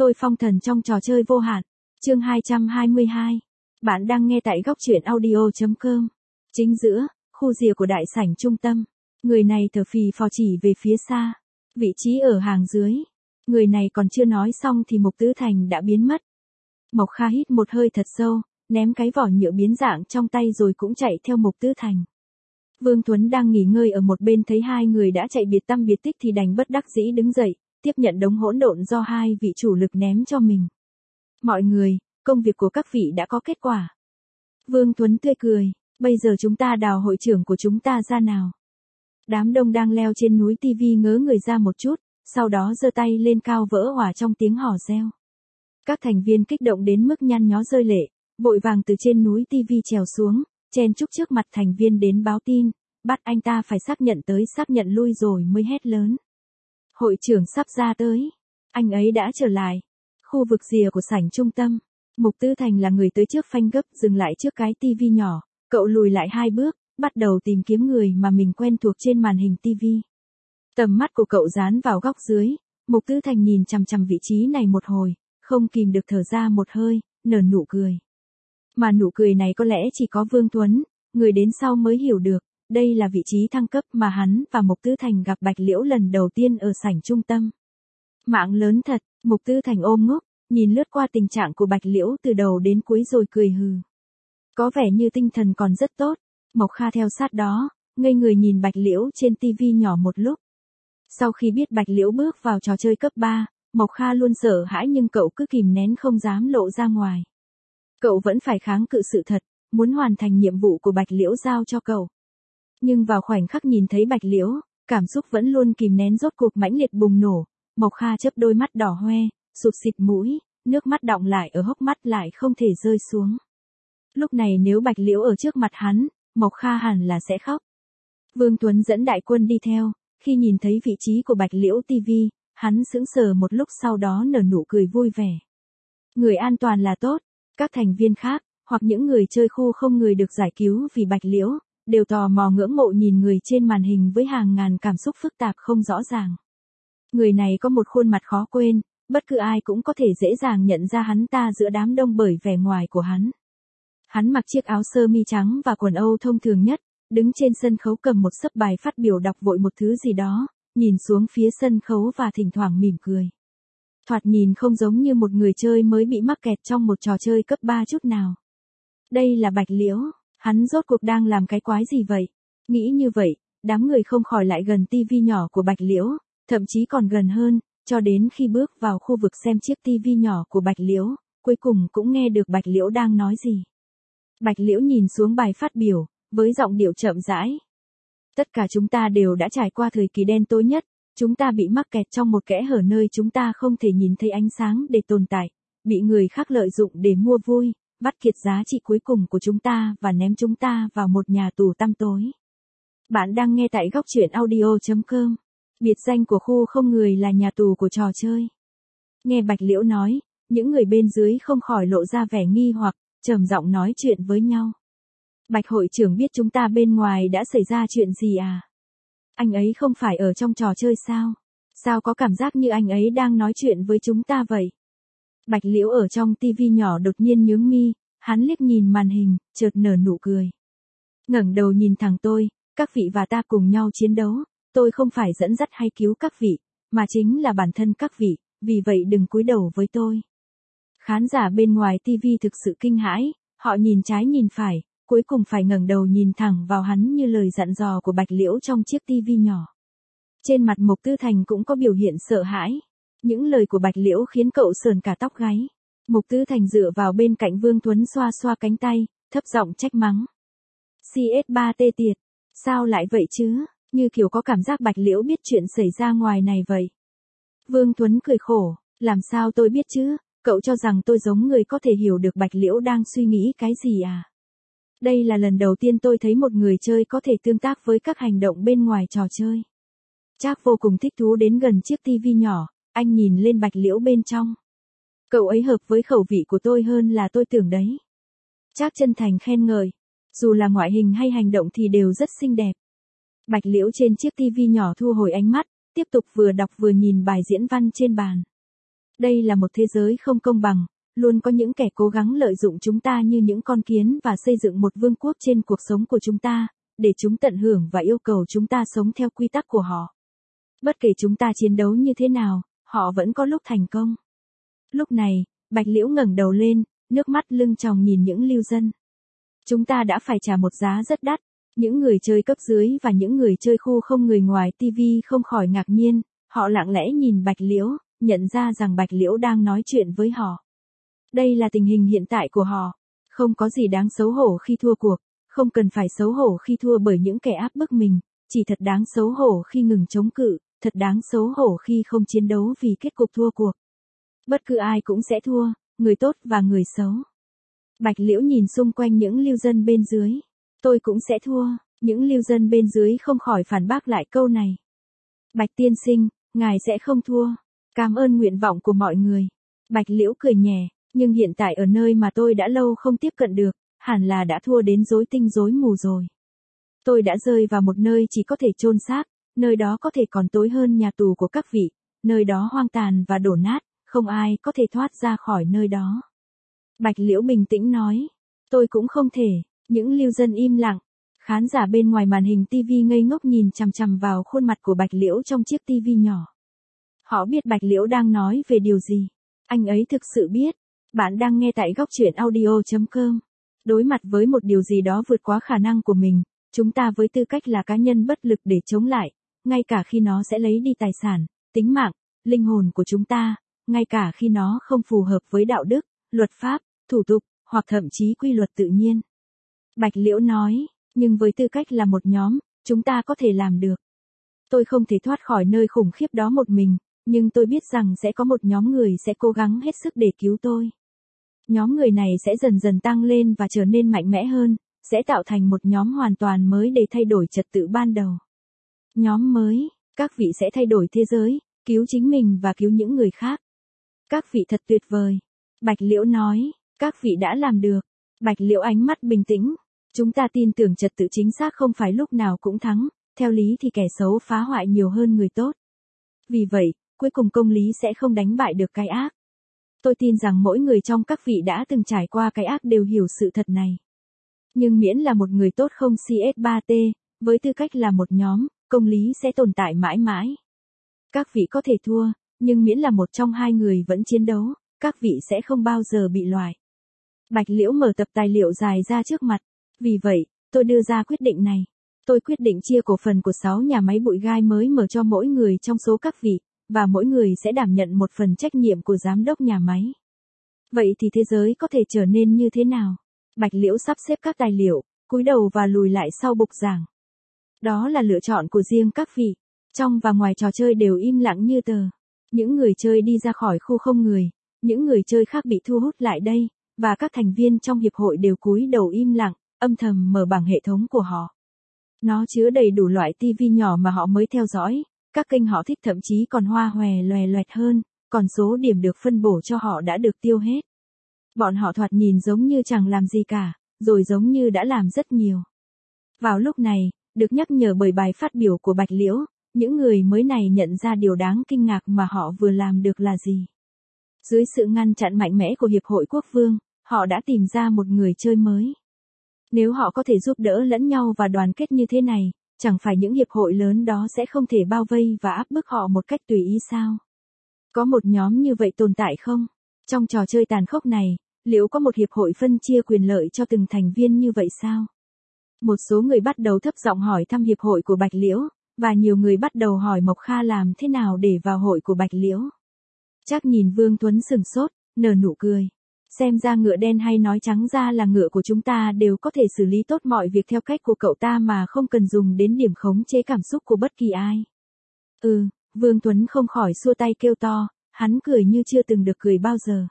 tôi phong thần trong trò chơi vô hạn. Chương 222. Bạn đang nghe tại góc truyện audio.com. Chính giữa, khu rìa của đại sảnh trung tâm. Người này thở phì phò chỉ về phía xa. Vị trí ở hàng dưới. Người này còn chưa nói xong thì Mục Tứ Thành đã biến mất. Mộc Kha hít một hơi thật sâu, ném cái vỏ nhựa biến dạng trong tay rồi cũng chạy theo Mục Tứ Thành. Vương Tuấn đang nghỉ ngơi ở một bên thấy hai người đã chạy biệt tăm biệt tích thì đành bất đắc dĩ đứng dậy, tiếp nhận đống hỗn độn do hai vị chủ lực ném cho mình. Mọi người, công việc của các vị đã có kết quả. Vương Tuấn tươi cười, bây giờ chúng ta đào hội trưởng của chúng ta ra nào. Đám đông đang leo trên núi tivi ngớ người ra một chút, sau đó giơ tay lên cao vỡ hòa trong tiếng hò reo. Các thành viên kích động đến mức nhăn nhó rơi lệ, vội vàng từ trên núi tivi trèo xuống, chen chúc trước mặt thành viên đến báo tin, bắt anh ta phải xác nhận tới xác nhận lui rồi mới hét lớn. Hội trưởng sắp ra tới, anh ấy đã trở lại. Khu vực rìa của sảnh trung tâm, Mục Tứ Thành là người tới trước phanh gấp dừng lại trước cái tivi nhỏ, cậu lùi lại 2 bước, bắt đầu tìm kiếm người mà mình quen thuộc trên màn hình tivi. Tầm mắt của cậu dán vào góc dưới, Mục Tứ Thành nhìn chằm chằm vị trí này một hồi, không kìm được thở ra một hơi, nở nụ cười. Mà nụ cười này có lẽ chỉ có Vương Tuấn, người đến sau mới hiểu được, đây là vị trí thăng cấp mà hắn và Mục Tứ Thành gặp Bạch Liễu lần đầu tiên ở sảnh trung tâm. Mạng lớn thật, Mục Tứ Thành ôm ngốc, nhìn lướt qua tình trạng của Bạch Liễu từ đầu đến cuối rồi cười hừ. Có vẻ như tinh thần còn rất tốt, Mộc Kha theo sát đó, ngây người nhìn Bạch Liễu trên tivi nhỏ một lúc. Sau khi biết Bạch Liễu bước vào trò chơi cấp 3, Mộc Kha luôn sợ hãi nhưng cậu cứ kìm nén không dám lộ ra ngoài. Cậu vẫn phải kháng cự sự thật, muốn hoàn thành nhiệm vụ của Bạch Liễu giao cho cậu. Nhưng vào khoảnh khắc nhìn thấy Bạch Liễu, cảm xúc vẫn luôn kìm nén rốt cuộc mãnh liệt bùng nổ, Mộc Kha chớp đôi mắt đỏ hoe, sụt xịt mũi, nước mắt đọng lại ở hốc mắt lại không thể rơi xuống. Lúc này nếu Bạch Liễu ở trước mặt hắn, Mộc Kha hẳn là sẽ khóc. Vương Tuấn dẫn đại quân đi theo, khi nhìn thấy vị trí của Bạch Liễu tivi, hắn sững sờ một lúc sau đó nở nụ cười vui vẻ. Người an toàn là tốt, các thành viên khác, hoặc những người chơi khu không người được giải cứu vì Bạch Liễu, đều tò mò ngưỡng mộ nhìn người trên màn hình với hàng ngàn cảm xúc phức tạp không rõ ràng. Người này có một khuôn mặt khó quên, bất cứ ai cũng có thể dễ dàng nhận ra hắn ta giữa đám đông bởi vẻ ngoài của hắn. Hắn mặc chiếc áo sơ mi trắng và quần âu thông thường nhất, đứng trên sân khấu cầm một xấp bài phát biểu đọc vội một thứ gì đó, nhìn xuống phía sân khấu và thỉnh thoảng mỉm cười. Thoạt nhìn không giống như một người chơi mới bị mắc kẹt trong một trò chơi cấp 3 chút nào. Đây là Bạch Liễu, hắn rốt cuộc đang làm cái quái gì vậy? Nghĩ như vậy, đám người không khỏi lại gần tivi nhỏ của Bạch Liễu, thậm chí còn gần hơn, cho đến khi bước vào khu vực xem chiếc tivi nhỏ của Bạch Liễu, cuối cùng cũng nghe được Bạch Liễu đang nói gì. Bạch Liễu nhìn xuống bài phát biểu, với giọng điệu chậm rãi. Tất cả chúng ta đều đã trải qua thời kỳ đen tối nhất, chúng ta bị mắc kẹt trong một kẽ hở nơi chúng ta không thể nhìn thấy ánh sáng để tồn tại, bị người khác lợi dụng để mua vui, bắt kiệt giá trị cuối cùng của chúng ta và ném chúng ta vào một nhà tù tăm tối. Bạn đang nghe tại góc truyện audio.com. Biệt danh của khu không người là nhà tù của trò chơi. Nghe Bạch Liễu nói, những người bên dưới không khỏi lộ ra vẻ nghi hoặc, trầm giọng nói chuyện với nhau. Bạch hội trưởng biết chúng ta bên ngoài đã xảy ra chuyện gì à? Anh ấy không phải ở trong trò chơi sao? Sao có cảm giác như anh ấy đang nói chuyện với chúng ta vậy? Bạch Liễu ở trong tivi nhỏ đột nhiên nhướng mi, hắn liếc nhìn màn hình, chợt nở nụ cười. Ngẩng đầu nhìn thẳng tôi, các vị và ta cùng nhau chiến đấu, tôi không phải dẫn dắt hay cứu các vị, mà chính là bản thân các vị, vì vậy đừng cúi đầu với tôi. Khán giả bên ngoài tivi thực sự kinh hãi, họ nhìn trái nhìn phải, cuối cùng phải ngẩng đầu nhìn thẳng vào hắn như lời dặn dò của Bạch Liễu trong chiếc tivi nhỏ. Trên mặt Mục Tứ Thành cũng có biểu hiện sợ hãi. Những lời của Bạch Liễu khiến cậu sởn cả tóc gáy. Mục Tứ Thành dựa vào bên cạnh Vương Tuấn xoa xoa cánh tay, thấp giọng trách mắng. CS3 tê tiệt, sao lại vậy chứ, như kiểu có cảm giác Bạch Liễu biết chuyện xảy ra ngoài này vậy. Vương Tuấn cười khổ, làm sao tôi biết chứ, cậu cho rằng tôi giống người có thể hiểu được Bạch Liễu đang suy nghĩ cái gì à? Đây là lần đầu tiên tôi thấy một người chơi có thể tương tác với các hành động bên ngoài trò chơi. Trác vô cùng thích thú đến gần chiếc tivi nhỏ, anh nhìn lên Bạch Liễu bên trong. Cậu ấy hợp với khẩu vị của tôi hơn là tôi tưởng đấy. Trác chân thành khen ngợi, dù là ngoại hình hay hành động thì đều rất xinh đẹp. Bạch Liễu trên chiếc tivi nhỏ thu hồi ánh mắt, tiếp tục vừa đọc vừa nhìn bài diễn văn trên bàn. Đây là một thế giới không công bằng, luôn có những kẻ cố gắng lợi dụng chúng ta như những con kiến và xây dựng một vương quốc trên cuộc sống của chúng ta, để chúng tận hưởng và yêu cầu chúng ta sống theo quy tắc của họ. Bất kể chúng ta chiến đấu như thế nào, họ vẫn có lúc thành công. Lúc này, Bạch Liễu ngẩng đầu lên, nước mắt lưng tròng nhìn những lưu dân. Chúng ta đã phải trả một giá rất đắt. Những người chơi cấp dưới và những người chơi khu không người ngoài TV không khỏi ngạc nhiên, họ lặng lẽ nhìn Bạch Liễu, nhận ra rằng Bạch Liễu đang nói chuyện với họ. Đây là tình hình hiện tại của họ. Không có gì đáng xấu hổ khi thua cuộc, không cần phải xấu hổ khi thua bởi những kẻ áp bức mình, chỉ thật đáng xấu hổ khi ngừng chống cự, thật đáng xấu hổ khi không chiến đấu vì kết cục thua cuộc. Bất cứ ai cũng sẽ thua, người tốt và người xấu. Bạch Liễu nhìn xung quanh những lưu dân bên dưới. Tôi cũng sẽ thua, những lưu dân bên dưới không khỏi phản bác lại câu này. Bạch tiên sinh, ngài sẽ không thua. Cảm ơn nguyện vọng của mọi người. Bạch Liễu cười nhẹ, nhưng hiện tại ở nơi mà tôi đã lâu không tiếp cận được, hẳn là đã thua đến rối tinh rối mù rồi. Tôi đã rơi vào một nơi chỉ có thể chôn xác, nơi đó có thể còn tối hơn nhà tù của các vị, nơi đó hoang tàn và đổ nát, không ai có thể thoát ra khỏi nơi đó. Bạch Liễu bình tĩnh nói, tôi cũng không thể. Những lưu dân im lặng, khán giả bên ngoài màn hình TV ngây ngốc nhìn chằm chằm vào khuôn mặt của Bạch Liễu trong chiếc TV nhỏ. Họ biết Bạch Liễu đang nói về điều gì. Anh ấy thực sự biết. Bạn đang nghe tại góc truyện audio.com. Đối mặt với một điều gì đó vượt quá khả năng của mình, chúng ta với tư cách là cá nhân bất lực để chống lại, ngay cả khi nó sẽ lấy đi tài sản, tính mạng, linh hồn của chúng ta, ngay cả khi nó không phù hợp với đạo đức, luật pháp, thủ tục, hoặc thậm chí quy luật tự nhiên. Bạch Liễu nói, nhưng với tư cách là một nhóm, chúng ta có thể làm được. Tôi không thể thoát khỏi nơi khủng khiếp đó một mình, nhưng tôi biết rằng sẽ có một nhóm người sẽ cố gắng hết sức để cứu tôi. Nhóm người này sẽ dần dần tăng lên và trở nên mạnh mẽ hơn, sẽ tạo thành một nhóm hoàn toàn mới để thay đổi trật tự ban đầu. Nhóm mới, các vị sẽ thay đổi thế giới, cứu chính mình và cứu những người khác. Các vị thật tuyệt vời. Bạch Liễu nói, các vị đã làm được. Bạch Liễu ánh mắt bình tĩnh. Chúng ta tin tưởng trật tự chính xác không phải lúc nào cũng thắng, theo lý thì kẻ xấu phá hoại nhiều hơn người tốt. Vì vậy, cuối cùng công lý sẽ không đánh bại được cái ác. Tôi tin rằng mỗi người trong các vị đã từng trải qua cái ác đều hiểu sự thật này. Nhưng miễn là một người tốt không CS3T, với tư cách là một nhóm, công lý sẽ tồn tại mãi mãi. Các vị có thể thua, nhưng miễn là một trong hai người vẫn chiến đấu, các vị sẽ không bao giờ bị loại. Bạch Liễu mở tập tài liệu dài ra trước mặt. Vì vậy, tôi đưa ra quyết định này. Tôi quyết định chia cổ phần của 6 nhà máy bụi gai mới mở cho mỗi người trong số các vị, và mỗi người sẽ đảm nhận một phần trách nhiệm của giám đốc nhà máy. Vậy thì thế giới có thể trở nên như thế nào? Bạch Liễu sắp xếp các tài liệu, cúi đầu và lùi lại sau bục giảng. Đó là lựa chọn của riêng các vị. Trong và ngoài trò chơi đều im lặng như tờ. Những người chơi đi ra khỏi khu không người, những người chơi khác bị thu hút lại đây, và các thành viên trong hiệp hội đều cúi đầu im lặng, âm thầm mở bảng hệ thống của họ. Nó chứa đầy đủ loại TV nhỏ mà họ mới theo dõi, các kênh họ thích thậm chí còn hoa hòe loè loẹt hơn, còn số điểm được phân bổ cho họ đã được tiêu hết. Bọn họ thoạt nhìn giống như chẳng làm gì cả, rồi giống như đã làm rất nhiều. Vào lúc này, được nhắc nhở bởi bài phát biểu của Bạch Liễu, những người mới này nhận ra điều đáng kinh ngạc mà họ vừa làm được là gì. Dưới sự ngăn chặn mạnh mẽ của Hiệp hội Quốc vương, họ đã tìm ra một người chơi mới. Nếu họ có thể giúp đỡ lẫn nhau và đoàn kết như thế này, chẳng phải những hiệp hội lớn đó sẽ không thể bao vây và áp bức họ một cách tùy ý sao? Có một nhóm như vậy tồn tại không? Trong trò chơi tàn khốc này, liệu có một hiệp hội phân chia quyền lợi cho từng thành viên như vậy sao? Một số người bắt đầu thấp giọng hỏi thăm hiệp hội của Bạch Liễu, và nhiều người bắt đầu hỏi Mộc Kha làm thế nào để vào hội của Bạch Liễu. Chắc nhìn Vương Tuấn sừng sốt, nở nụ cười. Xem ra ngựa đen hay nói trắng ra là ngựa của chúng ta đều có thể xử lý tốt mọi việc theo cách của cậu ta mà không cần dùng đến điểm khống chế cảm xúc của bất kỳ ai. Vương Tuấn không khỏi xua tay kêu to, hắn cười như chưa từng được cười bao giờ.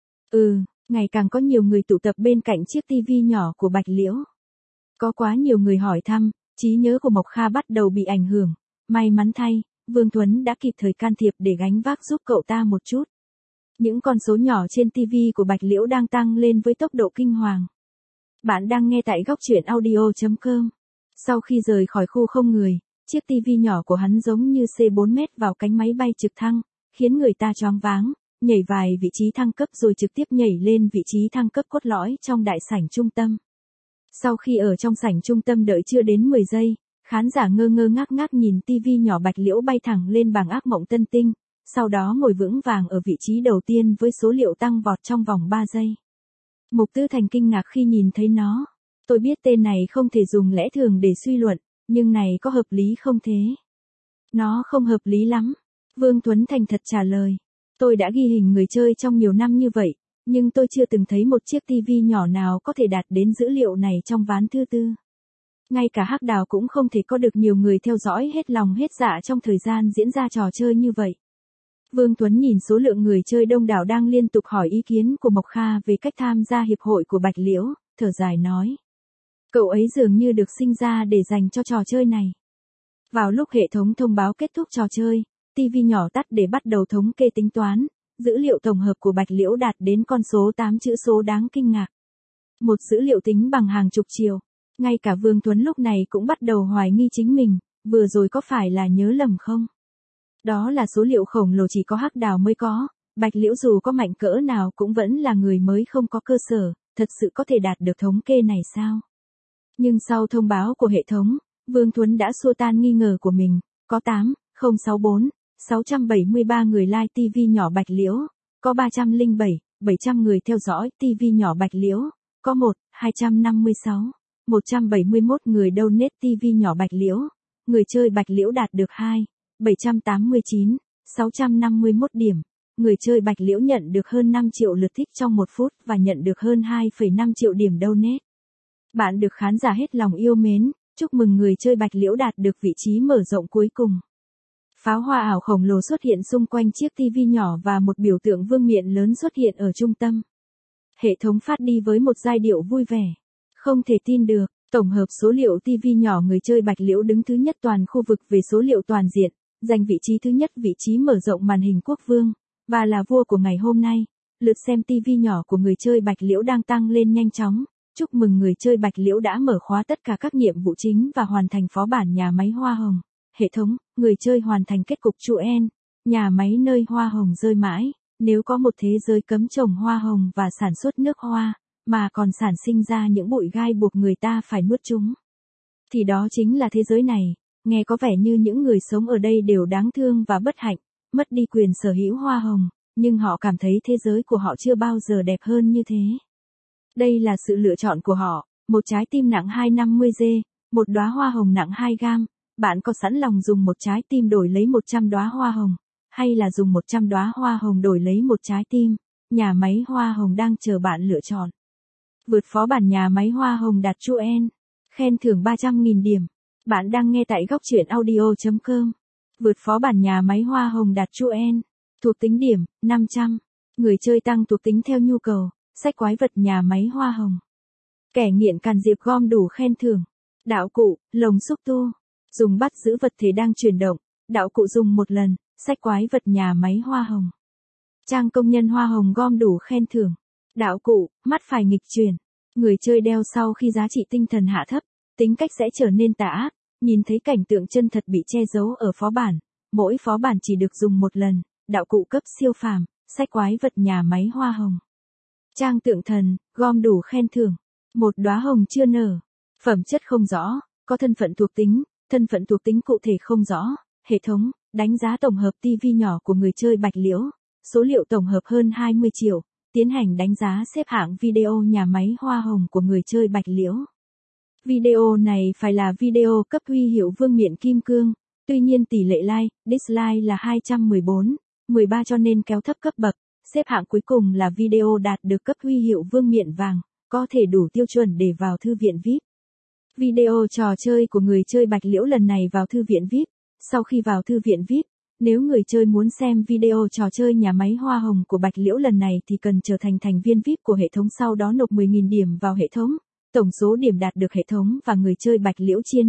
Ngày càng có nhiều người tụ tập bên cạnh chiếc tivi nhỏ của Bạch Liễu. Có quá nhiều người hỏi thăm, trí nhớ của Mộc Kha bắt đầu bị ảnh hưởng. May mắn thay, Vương Tuấn đã kịp thời can thiệp để gánh vác giúp cậu ta một chút. Những con số nhỏ trên TV của Bạch Liễu đang tăng lên với tốc độ kinh hoàng. Bạn đang nghe tại góc truyện audio.com. Sau khi rời khỏi khu không người, chiếc TV nhỏ của hắn giống như C4 mét vào cánh máy bay trực thăng, khiến người ta choáng váng, nhảy vài vị trí thăng cấp rồi trực tiếp nhảy lên vị trí thăng cấp cốt lõi trong đại sảnh trung tâm. Sau khi ở trong sảnh trung tâm đợi chưa đến 10 giây, khán giả ngơ ngơ ngác ngác nhìn tivi nhỏ Bạch Liễu bay thẳng lên bảng ác mộng tân tinh, sau đó ngồi vững vàng ở vị trí đầu tiên với số liệu tăng vọt trong vòng 3 giây. Mục Tư Thành kinh ngạc khi nhìn thấy nó. Tôi biết tên này không thể dùng lẽ thường để suy luận, nhưng này có hợp lý không thế? Nó không hợp lý lắm. Vương Tuấn thành thật trả lời. Tôi đã ghi hình người chơi trong nhiều năm như vậy, nhưng tôi chưa từng thấy một chiếc tivi nhỏ nào có thể đạt đến dữ liệu này trong ván thứ tư. Ngay cả Hắc Đào cũng không thể có được nhiều người theo dõi hết lòng hết dạ trong thời gian diễn ra trò chơi như vậy. Vương Tuấn nhìn số lượng người chơi đông đảo đang liên tục hỏi ý kiến của Mộc Kha về cách tham gia hiệp hội của Bạch Liễu, thở dài nói. Cậu ấy dường như được sinh ra để dành cho trò chơi này. Vào lúc hệ thống thông báo kết thúc trò chơi, TV nhỏ tắt để bắt đầu thống kê tính toán, dữ liệu tổng hợp của Bạch Liễu đạt đến con số 8 chữ số đáng kinh ngạc. Một dữ liệu tính bằng hàng chục triệu. Ngay cả Vương Tuấn lúc này cũng bắt đầu hoài nghi chính mình, vừa rồi có phải là nhớ lầm không? Đó là số liệu khổng lồ chỉ có Hắc Đào mới có, Bạch Liễu dù có mạnh cỡ nào cũng vẫn là người mới không có cơ sở, thật sự có thể đạt được thống kê này sao? Nhưng sau thông báo của hệ thống, Vương Tuấn đã xua tan nghi ngờ của mình, có 673 người like TV nhỏ Bạch Liễu, có 700 người theo dõi TV nhỏ Bạch Liễu, có 171 người donate TV nhỏ Bạch Liễu, người chơi Bạch Liễu đạt được 651 điểm, người chơi Bạch Liễu nhận được hơn 5 triệu lượt thích trong 1 phút và nhận được hơn 2,5 triệu điểm donate. Bạn được khán giả hết lòng yêu mến, chúc mừng người chơi Bạch Liễu đạt được vị trí mở rộng cuối cùng. Pháo hoa ảo khổng lồ xuất hiện xung quanh chiếc TV nhỏ và một biểu tượng vương miện lớn xuất hiện ở trung tâm. Hệ thống phát đi với một giai điệu vui vẻ. Không thể tin được, tổng hợp số liệu TV nhỏ người chơi Bạch Liễu đứng thứ nhất toàn khu vực về số liệu toàn diện, giành vị trí thứ nhất vị trí mở rộng màn hình quốc vương, và là vua của ngày hôm nay. Lượt xem TV nhỏ của người chơi Bạch Liễu đang tăng lên nhanh chóng. Chúc mừng người chơi Bạch Liễu đã mở khóa tất cả các nhiệm vụ chính và hoàn thành phó bản nhà máy hoa hồng. Hệ thống, người chơi hoàn thành kết cục Chuen, nhà máy nơi hoa hồng rơi mãi. Nếu có một thế giới cấm trồng hoa hồng và sản xuất nước hoa, mà còn sản sinh ra những bụi gai buộc người ta phải nuốt chúng, thì đó chính là thế giới này. Nghe có vẻ như những người sống ở đây đều đáng thương và bất hạnh, mất đi quyền sở hữu hoa hồng, nhưng họ cảm thấy thế giới của họ chưa bao giờ đẹp hơn như thế. Đây là sự lựa chọn của họ, một trái tim nặng 250G, một đóa hoa hồng nặng 2 gam. Bạn có sẵn lòng dùng một trái tim đổi lấy 100 đóa hoa hồng, hay là dùng 100 đóa hoa hồng đổi lấy một trái tim? Nhà máy hoa hồng đang chờ bạn lựa chọn. Vượt phó bản nhà máy hoa hồng đạt Chuen, khen thưởng 300.000 điểm. Bạn đang nghe tại góc truyện audio.com. Vượt phó bản nhà máy hoa hồng đạt Chuen, thuộc tính điểm 500. Người chơi tăng thuộc tính theo nhu cầu. Sách quái vật nhà máy hoa hồng. Kẻ nghiện càn diệp gom đủ khen thưởng. Đạo cụ, lồng xúc tu. Dùng bắt giữ vật thể đang chuyển động. Đạo cụ dùng một lần. Sách quái vật nhà máy hoa hồng. Trang công nhân hoa hồng gom đủ khen thưởng. Đạo cụ, mắt phải nghịch chuyển. Người chơi đeo sau khi giá trị tinh thần hạ thấp, tính cách sẽ trở nên tà ác. Nhìn thấy cảnh tượng chân thật bị che giấu ở phó bản. Mỗi phó bản chỉ được dùng một lần. Đạo cụ cấp siêu phàm. Sách quái vật nhà máy hoa hồng. Trang tượng thần, gom đủ khen thưởng. Một đóa hồng chưa nở. Phẩm chất không rõ, có thân phận thuộc tính cụ thể không rõ. Hệ thống, đánh giá tổng hợp TV nhỏ của người chơi Bạch Liễu. Số liệu tổng hợp hơn 20 triệu. Tiến hành đánh giá xếp hạng video nhà máy hoa hồng của người chơi Bạch Liễu. Video này phải là video cấp huy hiệu vương miện kim cương. Tuy nhiên tỷ lệ like, dislike là 214/13 cho nên kéo thấp cấp bậc. Xếp hạng cuối cùng là video đạt được cấp huy hiệu vương miện vàng, có thể đủ tiêu chuẩn để vào thư viện VIP. Video trò chơi của người chơi Bạch Liễu lần này vào thư viện VIP. Sau khi vào thư viện VIP, nếu người chơi muốn xem video trò chơi nhà máy hoa hồng của Bạch Liễu lần này thì cần trở thành thành viên VIP của hệ thống, sau đó nộp 10.000 điểm vào hệ thống. Tổng số điểm đạt được hệ thống và người chơi Bạch Liễu chia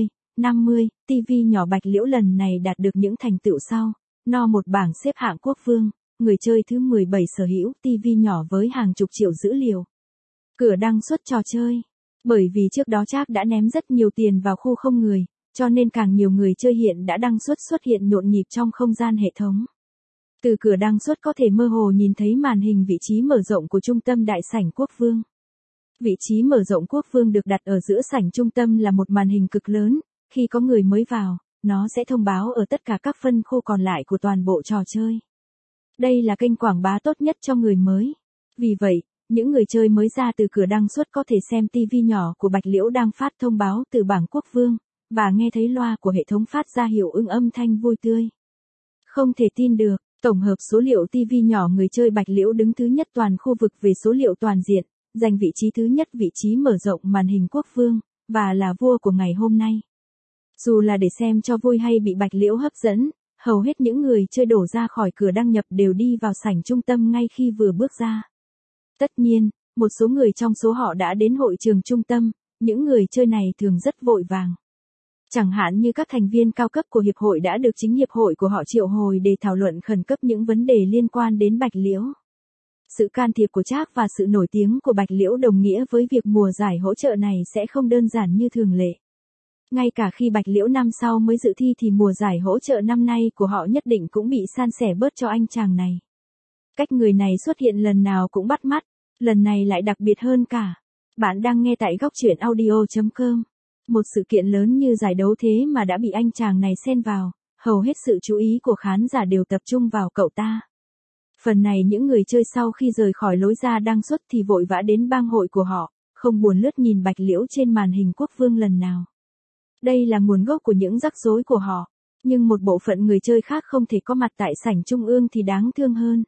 50. TV nhỏ Bạch Liễu lần này đạt được những thành tựu sau. No một bảng xếp hạng quốc vương. Người chơi thứ 17 sở hữu TV nhỏ với hàng chục triệu dữ liệu. Cửa đăng xuất trò chơi. Bởi vì trước đó Trác đã ném rất nhiều tiền vào khu không người, cho nên càng nhiều người chơi hiện đã đăng xuất hiện nhộn nhịp trong không gian hệ thống. Từ cửa đăng xuất có thể mơ hồ nhìn thấy màn hình vị trí mở rộng của trung tâm đại sảnh quốc vương. Vị trí mở rộng quốc vương được đặt ở giữa sảnh trung tâm là một màn hình cực lớn, khi có người mới vào, nó sẽ thông báo ở tất cả các phân khu còn lại của toàn bộ trò chơi. Đây là kênh quảng bá tốt nhất cho người mới. Vì vậy, những người chơi mới ra từ cửa đăng xuất có thể xem TV nhỏ của Bạch Liễu đang phát thông báo từ bảng quốc vương, và nghe thấy loa của hệ thống phát ra hiệu ứng âm thanh vui tươi. Không thể tin được, tổng hợp số liệu TV nhỏ người chơi Bạch Liễu đứng thứ nhất toàn khu vực về số liệu toàn diện, giành vị trí thứ nhất vị trí mở rộng màn hình quốc vương, và là vua của ngày hôm nay. Dù là để xem cho vui hay bị Bạch Liễu hấp dẫn, hầu hết những người chơi đổ ra khỏi cửa đăng nhập đều đi vào sảnh trung tâm ngay khi vừa bước ra. Tất nhiên, một số người trong số họ đã đến hội trường trung tâm, những người chơi này thường rất vội vàng. Chẳng hạn như các thành viên cao cấp của hiệp hội đã được chính hiệp hội của họ triệu hồi để thảo luận khẩn cấp những vấn đề liên quan đến Bạch Liễu. Sự can thiệp của Trác và sự nổi tiếng của Bạch Liễu đồng nghĩa với việc mùa giải hỗ trợ này sẽ không đơn giản như thường lệ. Ngay cả khi Bạch Liễu năm sau mới dự thi thì mùa giải hỗ trợ năm nay của họ nhất định cũng bị san sẻ bớt cho anh chàng này. Cách người này xuất hiện lần nào cũng bắt mắt, lần này lại đặc biệt hơn cả. Bạn đang nghe tại góc truyện audio.com. Một sự kiện lớn như giải đấu thế mà đã bị anh chàng này xen vào, hầu hết sự chú ý của khán giả đều tập trung vào cậu ta. Phần này những người chơi sau khi rời khỏi lối ra đăng xuất thì vội vã đến bang hội của họ, không buồn lướt nhìn Bạch Liễu trên màn hình quốc vương lần nào. Đây là nguồn gốc của những rắc rối của họ, nhưng một bộ phận người chơi khác không thể có mặt tại sảnh trung ương thì đáng thương hơn.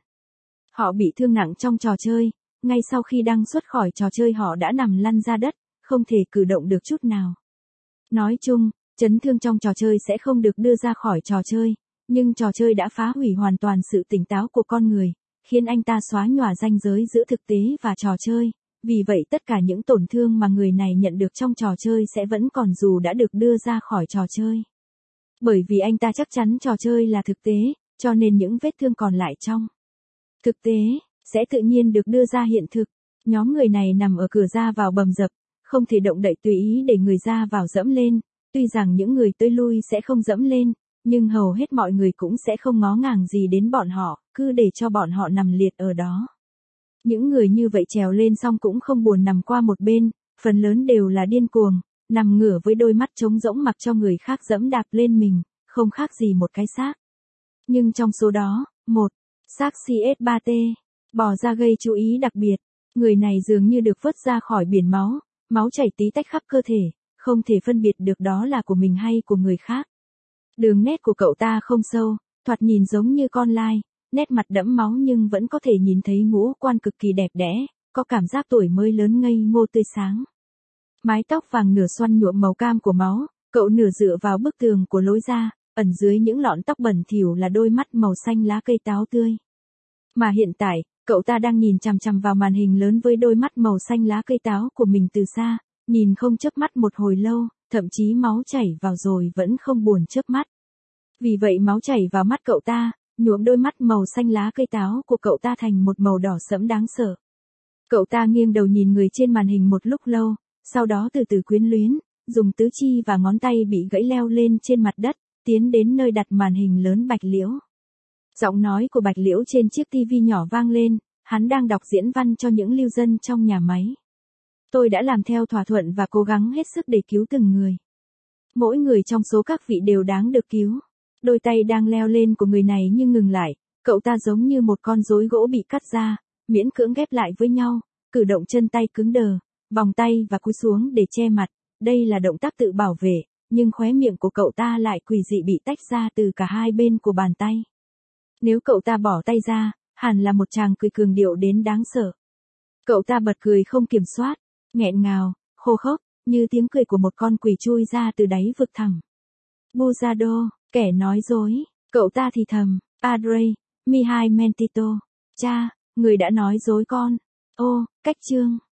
Họ bị thương nặng trong trò chơi, ngay sau khi đăng xuất khỏi trò chơi họ đã nằm lăn ra đất, không thể cử động được chút nào. Nói chung, chấn thương trong trò chơi sẽ không được đưa ra khỏi trò chơi, nhưng trò chơi đã phá hủy hoàn toàn sự tỉnh táo của con người, khiến anh ta xóa nhòa ranh giới giữa thực tế và trò chơi. Vì vậy tất cả những tổn thương mà người này nhận được trong trò chơi sẽ vẫn còn dù đã được đưa ra khỏi trò chơi. Bởi vì anh ta chắc chắn trò chơi là thực tế, cho nên những vết thương còn lại trong thực tế sẽ tự nhiên được đưa ra hiện thực. Nhóm người này nằm ở cửa ra vào bầm dập, không thể động đậy tùy ý để người ra vào dẫm lên. Tuy rằng những người tới lui sẽ không dẫm lên, nhưng hầu hết mọi người cũng sẽ không ngó ngàng gì đến bọn họ, cứ để cho bọn họ nằm liệt ở đó. Những người như vậy trèo lên xong cũng không buồn nằm qua một bên, phần lớn đều là điên cuồng, nằm ngửa với đôi mắt trống rỗng mặc cho người khác dẫm đạp lên mình, không khác gì một cái xác. Nhưng trong số đó, một xác CS3T bò ra gây chú ý đặc biệt. Người này dường như được vớt ra khỏi biển máu, máu chảy tí tách khắp cơ thể, không thể phân biệt được đó là của mình hay của người khác. Đường nét của cậu ta không sâu, thoạt nhìn giống như con lai, nét mặt đẫm máu nhưng vẫn có thể nhìn thấy ngũ quan cực kỳ đẹp đẽ, có cảm giác tuổi mới lớn ngây ngô tươi sáng. Mái tóc vàng nửa xoăn nhuộm màu cam của máu, cậu nửa dựa vào bức tường của lối ra, ẩn dưới những lọn tóc bẩn thỉu là đôi mắt màu xanh lá cây táo tươi. Mà hiện tại, cậu ta đang nhìn chằm chằm vào màn hình lớn với đôi mắt màu xanh lá cây táo của mình từ xa, nhìn không chớp mắt một hồi lâu, thậm chí máu chảy vào rồi vẫn không buồn chớp mắt. Vì vậy máu chảy vào mắt cậu ta, nhuộm đôi mắt màu xanh lá cây táo của cậu ta thành một màu đỏ sẫm đáng sợ. Cậu ta nghiêng đầu nhìn người trên màn hình một lúc lâu, sau đó từ từ quyến luyến, dùng tứ chi và ngón tay bị gãy leo lên trên mặt đất, tiến đến nơi đặt màn hình lớn Bạch Liễu. Giọng nói của Bạch Liễu trên chiếc tivi nhỏ vang lên, hắn đang đọc diễn văn cho những lưu dân trong nhà máy. Tôi đã làm theo thỏa thuận và cố gắng hết sức để cứu từng người. Mỗi người trong số các vị đều đáng được cứu. Đôi tay đang leo lên của người này nhưng ngừng lại, cậu ta giống như một con rối gỗ bị cắt ra, miễn cưỡng ghép lại với nhau, cử động chân tay cứng đờ, vòng tay và cúi xuống để che mặt, đây là động tác tự bảo vệ, nhưng khóe miệng của cậu ta lại quỷ dị bị tách ra từ cả hai bên của bàn tay. Nếu cậu ta bỏ tay ra, hẳn là một chàng cười cường điệu đến đáng sợ. Cậu ta bật cười không kiểm soát, nghẹn ngào, khô khốc, như tiếng cười của một con quỷ chui ra từ đáy vực thẳm. Buzado, kẻ nói dối, cậu ta thì thầm, Padre, mi hai mentito, cha, người đã nói dối con. Ô, cách chương.